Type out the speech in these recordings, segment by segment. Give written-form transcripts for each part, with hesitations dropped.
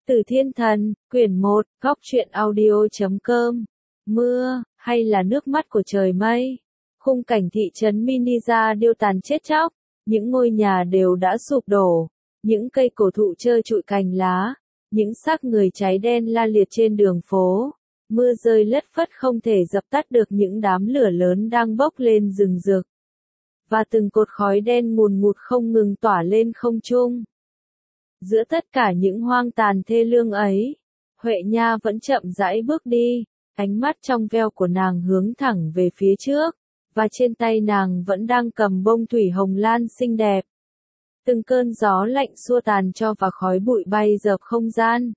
Từ Thiên Thần, quyển 1, góc truyện audio.com. Mưa, hay là nước mắt của trời mây. Khung cảnh thị trấn Miniza điêu tàn chết chóc, những ngôi nhà đều đã sụp đổ, những cây cổ thụ trơ trụi cành lá, những xác người cháy đen la liệt trên đường phố. Mưa rơi lất phất không thể dập tắt được những đám lửa lớn đang bốc lên rừng rực. Và từng cột khói đen ngùn ngụt không ngừng tỏa lên không trung. Giữa tất cả những hoang tàn thê lương ấy, Huệ Nha vẫn chậm rãi bước đi, ánh mắt trong veo của nàng hướng thẳng về phía trước, và trên tay nàng vẫn đang cầm bông thủy hồng lan xinh đẹp. Từng cơn gió lạnh xua tàn cho và khói bụi bay dợp không gian.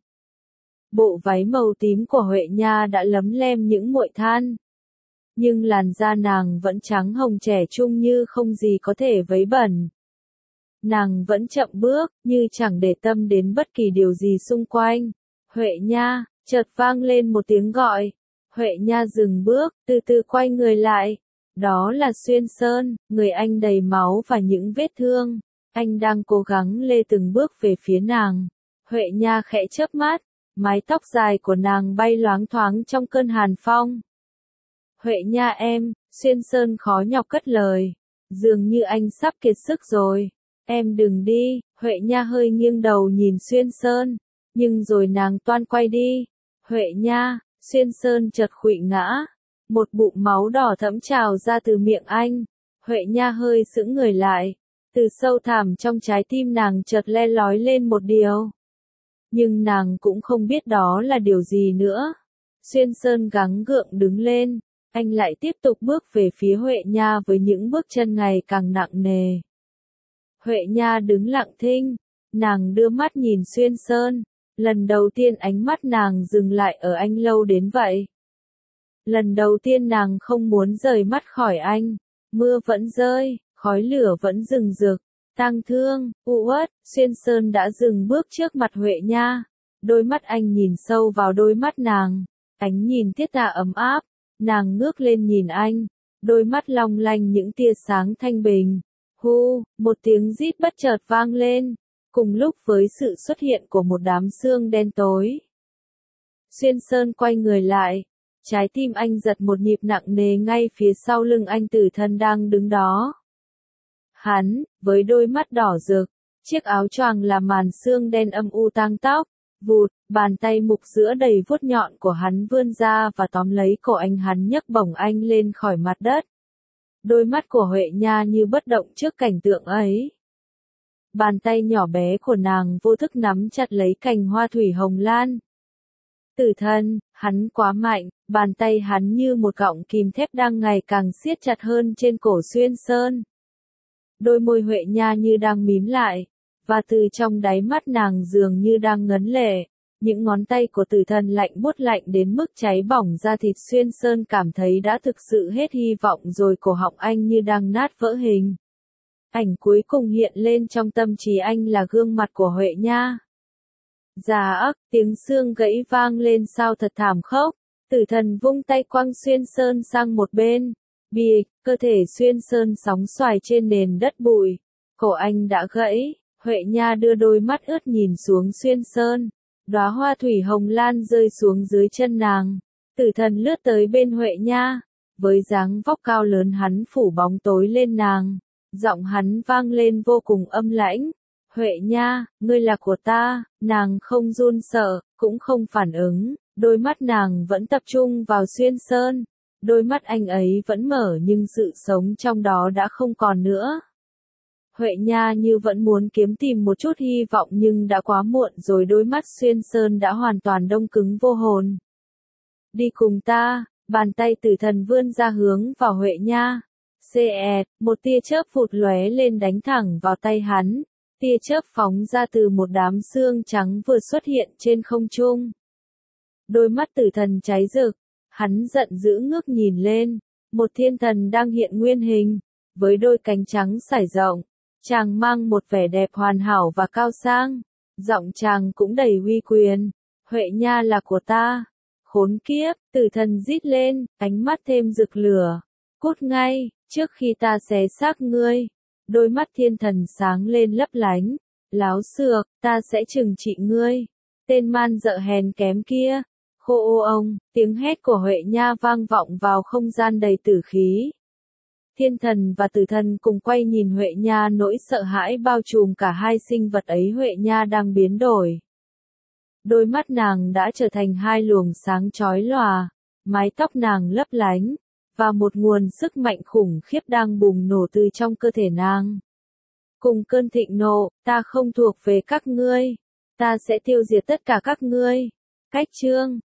Bộ váy màu tím của Huệ Nha đã lấm lem những muội than. Nhưng làn da nàng vẫn trắng hồng trẻ trung như không gì có thể vấy bẩn. Nàng vẫn chậm bước, như chẳng để tâm đến bất kỳ điều gì xung quanh. Huệ Nha, chợt vang lên một tiếng gọi. Huệ Nha dừng bước, từ từ quay người lại. Đó là Xuyên Sơn, người anh đầy máu và những vết thương. Anh đang cố gắng lê từng bước về phía nàng. Huệ Nha khẽ chớp mắt, mái tóc dài của nàng bay loáng thoáng trong cơn hàn phong. Huệ Nha em, Xuyên Sơn khó nhọc cất lời. Dường như anh sắp kiệt sức rồi. Em đừng đi, Huệ Nha hơi nghiêng đầu nhìn Xuyên Sơn, nhưng rồi nàng toan quay đi. Huệ Nha, Xuyên Sơn chợt khuỵu ngã, một bụng máu đỏ thẫm trào ra từ miệng anh. Huệ Nha hơi sững người lại, từ sâu thẳm trong trái tim nàng chợt le lói lên một điều. Nhưng nàng cũng không biết đó là điều gì nữa. Xuyên Sơn gắng gượng đứng lên, anh lại tiếp tục bước về phía Huệ Nha với những bước chân ngày càng nặng nề. Huệ Nha đứng lặng thinh, nàng đưa mắt nhìn Xuyên Sơn, lần đầu tiên ánh mắt nàng dừng lại ở anh lâu đến vậy. Lần đầu tiên nàng không muốn rời mắt khỏi anh, mưa vẫn rơi, khói lửa vẫn rừng rực, tang thương, u uất. Xuyên Sơn đã dừng bước trước mặt Huệ Nha, đôi mắt anh nhìn sâu vào đôi mắt nàng, ánh nhìn thiết tha ấm áp, nàng ngước lên nhìn anh, đôi mắt long lanh những tia sáng thanh bình. Hu, một tiếng rít bất chợt vang lên, cùng lúc với sự xuất hiện của một đám sương đen tối. Xuyên Sơn quay người lại, trái tim anh giật một nhịp nặng nề ngay phía sau lưng anh Tử Thần đang đứng đó. Hắn, với đôi mắt đỏ rực, chiếc áo choàng là màn sương đen âm u tang tóc, vụt, bàn tay mục giữa đầy vuốt nhọn của hắn vươn ra và tóm lấy cổ anh, hắn nhấc bổng anh lên khỏi mặt đất. Đôi mắt của Huệ Nha như bất động trước cảnh tượng ấy. Bàn tay nhỏ bé của nàng vô thức nắm chặt lấy cành hoa thủy hồng lan. Tử Thần, hắn quá mạnh, bàn tay hắn như một cọng kìm thép đang ngày càng siết chặt hơn trên cổ Xuyên Sơn. Đôi môi Huệ Nha như đang mím lại, và từ trong đáy mắt nàng dường như đang ngấn lệ. Những ngón tay của Tử Thần lạnh buốt lạnh đến mức cháy bỏng da thịt. Xuyên Sơn cảm thấy đã thực sự hết hy vọng rồi, cổ họng anh như đang nát vỡ hình. Ảnh cuối cùng hiện lên trong tâm trí anh là gương mặt của Huệ Nha. Già ắc, tiếng xương gãy vang lên sao thật thảm khốc. Tử Thần vung tay quăng Xuyên Sơn sang một bên. Bịch, cơ thể Xuyên Sơn sóng xoài trên nền đất bụi. Cổ anh đã gãy. Huệ Nha đưa đôi mắt ướt nhìn xuống Xuyên Sơn. Đóa hoa thủy hồng lan rơi xuống dưới chân nàng. Tử Thần lướt tới bên Huệ Nha. Với dáng vóc cao lớn hắn phủ bóng tối lên nàng. Giọng hắn vang lên vô cùng âm lãnh. Huệ Nha, ngươi là của ta. Nàng không run sợ, cũng không phản ứng. Đôi mắt nàng vẫn tập trung vào Xuyên Sơn. Đôi mắt anh ấy vẫn mở nhưng sự sống trong đó đã không còn nữa. Huệ Nha như vẫn muốn kiếm tìm một chút hy vọng nhưng đã quá muộn rồi, đôi mắt Xuyên Sơn đã hoàn toàn đông cứng vô hồn. Đi cùng ta, bàn tay Tử Thần vươn ra hướng vào Huệ Nha. Một tia chớp phụt lóe lên đánh thẳng vào tay hắn. Tia chớp phóng ra từ một đám sương trắng vừa xuất hiện trên không trung. Đôi mắt Tử Thần cháy rực, hắn giận dữ ngước nhìn lên, một thiên thần đang hiện nguyên hình, với đôi cánh trắng sải rộng. Chàng mang một vẻ đẹp hoàn hảo và cao sang, giọng chàng cũng đầy uy quyền. Huệ Nha là của ta. Khốn kiếp, Tử Thần rít lên, ánh mắt thêm rực lửa. Cút ngay, trước khi ta xé xác ngươi. Đôi mắt thiên thần sáng lên lấp lánh. Láo xược, ta sẽ trừng trị ngươi. tên man dợ hèn kém kia. Khô ô ông, tiếng hét của Huệ Nha vang vọng vào không gian đầy tử khí. Thiên thần và tử thần cùng quay nhìn Huệ Nha, nỗi sợ hãi bao trùm cả hai sinh vật ấy. Huệ Nha đang biến đổi. Đôi mắt nàng đã trở thành hai luồng sáng chói lòa, mái tóc nàng lấp lánh, và một nguồn sức mạnh khủng khiếp đang bùng nổ từ trong cơ thể nàng. Cùng cơn thịnh nộ, ta không thuộc về các ngươi. Ta sẽ tiêu diệt tất cả các ngươi. Cách chương